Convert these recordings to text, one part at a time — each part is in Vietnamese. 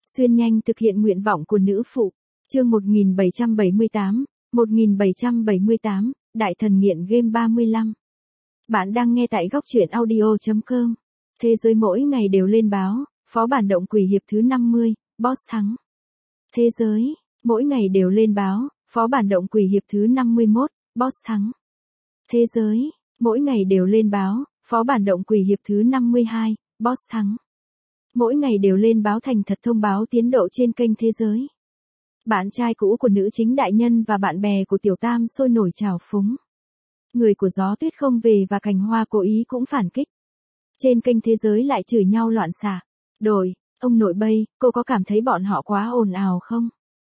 Xuyên nhanh thực hiện nguyện vọng của nữ phụ. Chương 1778, Đại thần nghiện game 35. Bạn đang nghe tại góc truyện audio.com. Thế giới mỗi ngày đều lên báo, phó bản động quỷ hiệp thứ 50, boss thắng. Thế giới, mỗi ngày đều lên báo, phó bản động quỷ hiệp thứ 51, boss thắng. Thế giới, mỗi ngày đều lên báo, phó bản động quỷ hiệp thứ 52, boss thắng. Mỗi ngày đều lên báo thành thật thông báo tiến độ trên kênh Thế giới. Bạn trai cũ của nữ chính đại nhân và bạn bè của tiểu tam sôi nổi trào phúng. Người của gió tuyết không về và cành hoa cố ý cũng phản kích. Trên kênh Thế giới lại chửi nhau loạn xạ. Đổi, ông nội Bay, cô có cảm thấy bọn họ quá ồn ào không?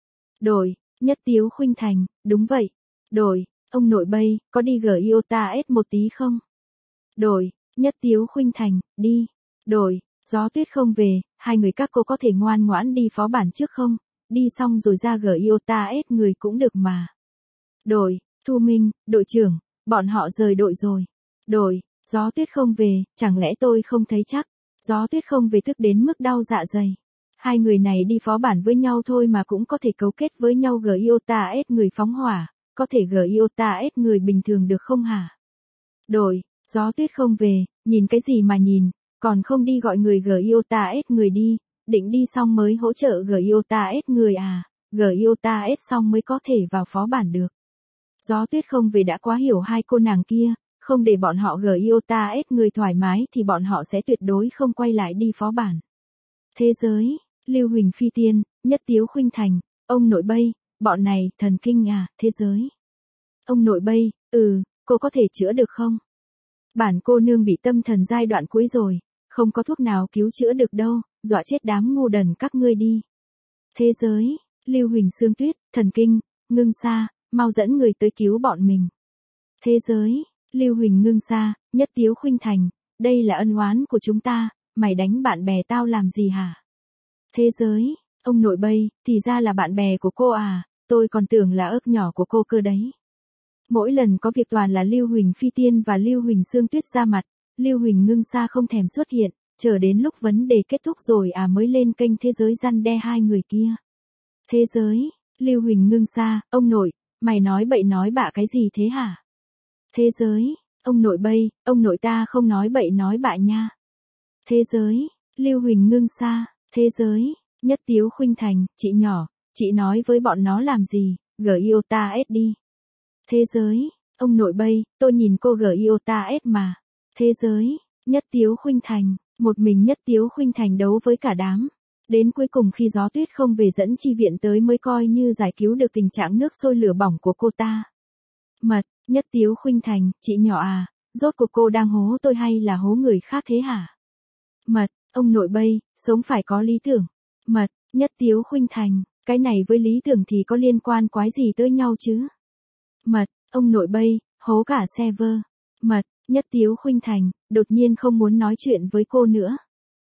Đổi, Nhất Tiếu Khuynh Thành, đúng vậy. Đổi, ông nội Bay, có đi Iota S một tí không? Đổi, Nhất Tiếu Khuynh Thành, đi. Đổi, gió tuyết không về, hai người các cô có thể ngoan ngoãn đi phó bản trước không? Đi xong rồi ra Iota S người cũng được mà. Đổi, Thu Minh, đội trưởng, bọn họ rời đội rồi. Đổi, gió tuyết không về, chẳng lẽ tôi không thấy chắc? Gió tuyết không về tức đến mức đau dạ dày. Hai người này đi phó bản với nhau thôi mà cũng có thể cấu kết với nhau Iota S người phóng hỏa, có thể Iota S người bình thường được không hả? Đổi, gió tuyết không về, nhìn cái gì mà nhìn, còn không đi gọi người Iota S người đi, định đi xong mới hỗ trợ Iota S người à, Iota S xong mới có thể vào phó bản được. Gió tuyết không về đã quá hiểu hai cô nàng kia, không để bọn họ Iota S người thoải mái thì bọn họ sẽ tuyệt đối không quay lại đi phó bản. Thế giới, Lưu Huỳnh Phi Tiên, Nhất Tiếu Khuynh Thành, ông nội Bay, bọn này thần kinh à, thế giới. Ông nội Bay, cô có thể chữa được không? Bản cô nương bị tâm thần giai đoạn cuối rồi, không có thuốc nào cứu chữa được đâu, dọa chết đám ngu đần các ngươi đi. Thế giới, Lưu Huỳnh Sương Tuyết, thần kinh, Ngưng Sa, mau dẫn người tới cứu bọn mình. Thế giới, Lưu Huỳnh Ngưng Sa, Nhất Tiếu Khuynh Thành, đây là ân oán của chúng ta, mày đánh bạn bè tao làm gì hả? Thế giới, ông nội Bay, thì ra là bạn bè của cô à, tôi còn tưởng là ớt nhỏ của cô cơ đấy. Mỗi lần có việc toàn là Lưu Huỳnh Phi Tiên và Lưu Huỳnh Sương Tuyết ra mặt, Lưu Huỳnh Ngưng Sa không thèm xuất hiện, chờ đến lúc vấn đề kết thúc rồi mới lên kênh Thế giới răn đe hai người kia. Thế giới, Lưu Huỳnh Ngưng Sa, ông nội, mày nói bậy nói bạ cái gì thế hả? Thế giới, ông nội Bay, ông nội ta không nói bậy nói bạ nha. Thế giới, Lưu Huỳnh Ngưng Sa, thế giới, Nhất Tiếu Khuynh Thành, chị nhỏ, chị nói với bọn nó làm gì, Iota S đi. Thế giới, ông nội Bay, tôi nhìn cô Iota S mà. Thế giới, Nhất Tiếu Khuynh Thành, một mình Nhất Tiếu Khuynh Thành đấu với cả đám. Đến cuối cùng khi gió tuyết không về dẫn chi viện tới mới coi như giải cứu được tình trạng nước sôi lửa bỏng của cô ta. Mật, Nhất Tiếu Khuynh Thành, chị nhỏ à, rốt cuộc cô đang hố tôi hay là hố người khác thế hả? Mật, ông nội Bay, sống phải có lý tưởng. Mật, Nhất Tiếu Khuynh Thành, cái này với lý tưởng thì có liên quan quái gì tới nhau chứ? Mật, ông nội Bay, hố cả server. Mật, Nhất Tiếu Khuynh Thành, đột nhiên không muốn nói chuyện với cô nữa.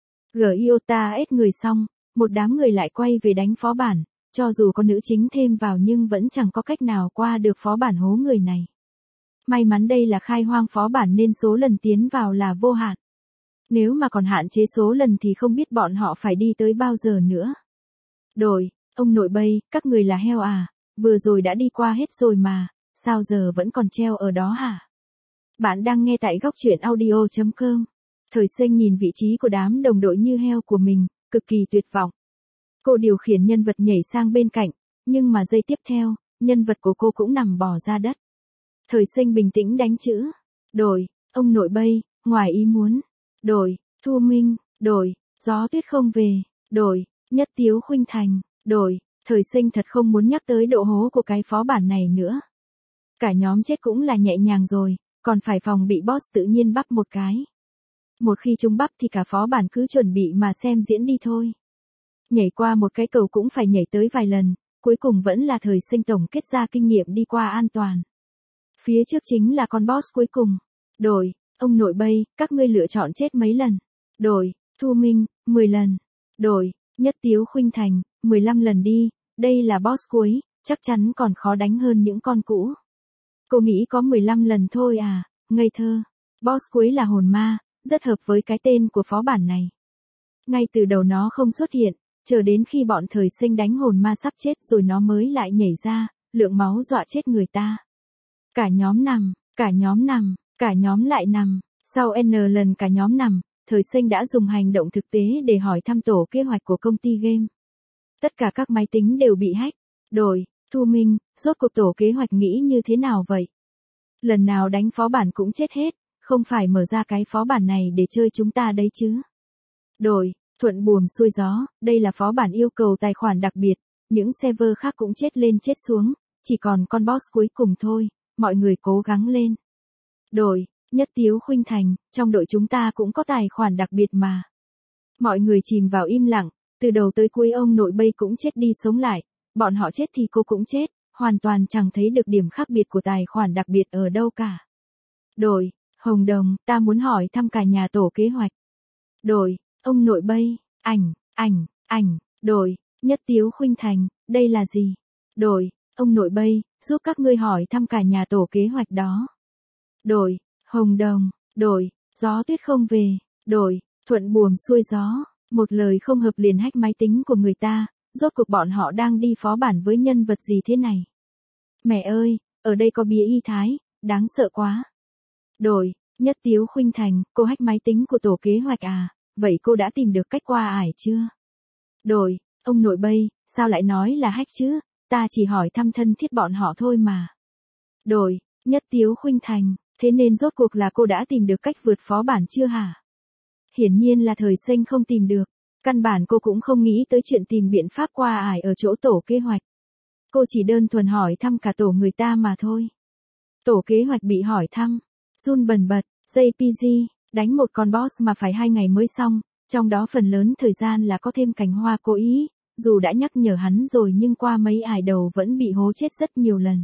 Iota S người xong, một đám người lại quay về đánh phó bản, cho dù có nữ chính thêm vào nhưng vẫn chẳng có cách nào qua được phó bản hố người này. May mắn đây là khai hoang phó bản nên số lần tiến vào là vô hạn. Nếu mà còn hạn chế số lần thì không biết bọn họ phải đi tới bao giờ nữa. Đổi, ông nội Bay, các người là heo à, vừa rồi đã đi qua hết rồi mà, sao giờ vẫn còn treo ở đó hả? Bạn đang nghe tại góc truyện audio.com. Thời Sinh nhìn vị trí của đám đồng đội như heo của mình, cực kỳ tuyệt vọng. Cô điều khiển nhân vật nhảy sang bên cạnh, nhưng mà giây tiếp theo, nhân vật của cô cũng nằm bò ra đất. Thời Sinh bình tĩnh đánh chữ. Đổi, ông nội Bay, ngoài ý muốn. Đổi, Thu Minh. Đổi, gió tuyết không về. Đổi, Nhất Tiếu Khuynh Thành. Đổi, Thời Sinh thật không muốn nhắc tới độ hố của cái phó bản này nữa. Cả nhóm chết cũng là nhẹ nhàng rồi, còn phải phòng bị boss tự nhiên bắp một cái. Một khi chúng bắp thì cả phó bản cứ chuẩn bị mà xem diễn đi thôi. Nhảy qua một cái cầu cũng phải nhảy tới vài lần, cuối cùng vẫn là Thời Sinh tổng kết ra kinh nghiệm đi qua an toàn. Phía trước chính là con boss cuối cùng. Đổi, ông nội Bay, các ngươi lựa chọn chết mấy lần? Đổi, Thu Minh, 10 lần. Đổi, Nhất Tiếu Khuynh Thành, 15 lần đi, đây là boss cuối, chắc chắn còn khó đánh hơn những con cũ. Cô nghĩ có 15 lần thôi à, ngây thơ. Boss cuối là hồn ma, rất hợp với cái tên của phó bản này. Ngay từ đầu nó không xuất hiện, Chờ đến khi bọn thời sinh đánh hồn ma sắp chết rồi nó mới lại nhảy ra, lượng máu dọa chết người ta. Cả nhóm nằm, cả nhóm nằm, cả nhóm lại nằm, sau N lần cả nhóm nằm, thời sinh đã dùng hành động thực tế để hỏi thăm tổ kế hoạch của công ty game. Tất cả các máy tính đều bị hack. Đổi, Thu Minh, rốt cuộc tổ kế hoạch nghĩ như thế nào vậy? Lần nào đánh phó bản cũng chết hết, không phải mở ra cái phó bản này để chơi chúng ta đấy chứ. Đổi, Thuận buồm xuôi gió, đây là phó bản yêu cầu tài khoản đặc biệt, những server khác cũng chết lên chết xuống, chỉ còn con boss cuối cùng thôi, mọi người cố gắng lên. Đổi, Nhất Tiếu Khuynh Thành, trong đội chúng ta cũng có tài khoản đặc biệt mà. Mọi người chìm vào im lặng, từ đầu tới cuối ông nội Bay cũng chết đi sống lại, bọn họ chết thì cô cũng chết, hoàn toàn chẳng thấy được điểm khác biệt của tài khoản đặc biệt ở đâu cả. Đổi, Hồng Đồng, ta muốn hỏi thăm cả nhà tổ kế hoạch. Đổi, ông nội Bay, ảnh, đổi, Nhất Tiếu Khuynh Thành, đây là gì? Đổi, ông nội Bay, giúp các ngươi hỏi thăm cả nhà tổ kế hoạch đó. Đổi, Hồng Đồng, đổi, gió tuyết không về, đổi, thuận buồm xuôi gió, một lời không hợp liền hack máy tính của người ta, rốt cuộc bọn họ đang đi phó bản với nhân vật gì thế này? Mẹ ơi, ở đây có bia y thái, đáng sợ quá. Đổi, Nhất Tiếu Khuynh Thành, cô hack máy tính của tổ kế hoạch à, vậy cô đã tìm được cách qua ải chưa? Đổi, ông nội Bay, sao lại nói là hack chứ, ta chỉ hỏi thăm thân thiết bọn họ thôi mà. Đổi, Nhất Tiếu Khuynh Thành, thế nên rốt cuộc là cô đã tìm được cách vượt phó bản chưa hả? Hiển nhiên là thời sinh không tìm được, căn bản cô cũng không nghĩ tới chuyện tìm biện pháp qua ải ở chỗ tổ kế hoạch. Cô chỉ đơn thuần hỏi thăm cả tổ người ta mà thôi. Tổ kế hoạch bị hỏi thăm, run bần bật, JPG, đánh một con boss mà phải 2 ngày mới xong, trong đó phần lớn thời gian là có thêm Cành Hoa cố ý, dù đã nhắc nhở hắn rồi nhưng qua mấy ải đầu vẫn bị hố chết rất nhiều lần.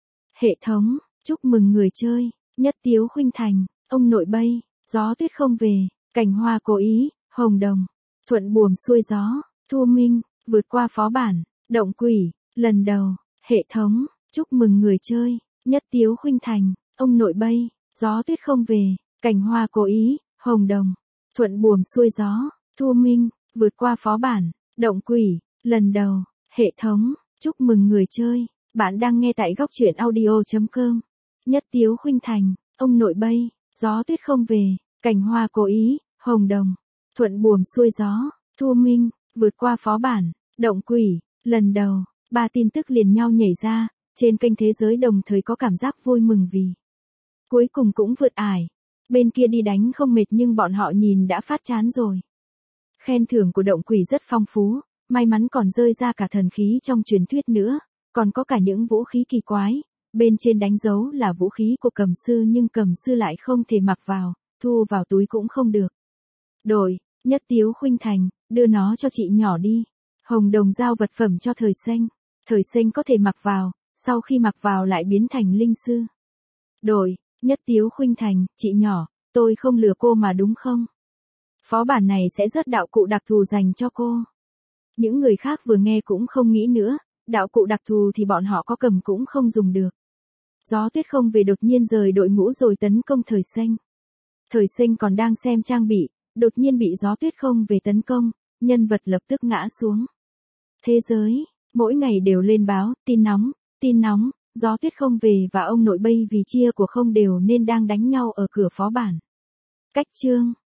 Hệ thống, chúc mừng người chơi, Nhất Tiếu Khuynh Thành, ông nội Bay, gió tuyết không về, Cành Hoa cố ý, Hồng Đồng, thuận buồm xuôi gió, Thu Minh, vượt qua phó bản, động quỷ, lần đầu, hệ thống, chúc mừng người chơi, Nhất Tiếu Khuynh Thành, ông nội Bay, gió tuyết không về, Cành Hoa cố ý, Hồng Đồng, thuận buồm xuôi gió, Thu Minh, vượt qua phó bản, động quỷ, lần đầu, hệ thống, chúc mừng người chơi, bạn đang nghe tại góc truyện audio.com. Nhất Tiếu Khuynh Thành, ông nội Bay, gió tuyết không về, Cành Hoa cố ý, Hồng Đồng, thuận buồm xuôi gió, Thu Minh, vượt qua phó bản, động quỷ, lần đầu, 3 tin tức liền nhau nhảy ra, trên kênh Thế Giới đồng thời có cảm giác vui mừng vì cuối cùng cũng vượt ải. Bên kia đi đánh không mệt nhưng bọn họ nhìn đã phát chán rồi. Khen thưởng của động quỷ rất phong phú, may mắn còn rơi ra cả thần khí trong truyền thuyết nữa, còn có cả những vũ khí kỳ quái. Bên trên đánh dấu là vũ khí của cầm sư nhưng cầm sư lại không thể mặc vào, thu vào túi cũng không được. Đổi, Nhất Tiếu Khuynh Thành, đưa nó cho chị nhỏ đi. Hồng Đồng giao vật phẩm cho thời sinh. Thời sinh có thể mặc vào, sau khi mặc vào lại biến thành linh sư. Đổi, Nhất Tiếu Khuynh Thành, chị nhỏ, tôi không lừa cô mà đúng không? Phó bản này sẽ rớt đạo cụ đặc thù dành cho cô. Những người khác vừa nghe cũng không nghĩ nữa, đạo cụ đặc thù thì bọn họ có cầm cũng không dùng được. Gió tuyết không về đột nhiên rời đội ngũ rồi tấn công thời sinh. Thời sinh còn đang xem trang bị, đột nhiên bị gió tuyết không về tấn công, nhân vật lập tức ngã xuống. Thế giới, mỗi ngày đều lên báo, tin nóng, gió tuyết không về và ông nội Bay vì chia của không đều nên đang đánh nhau ở cửa phó bản. Cách chương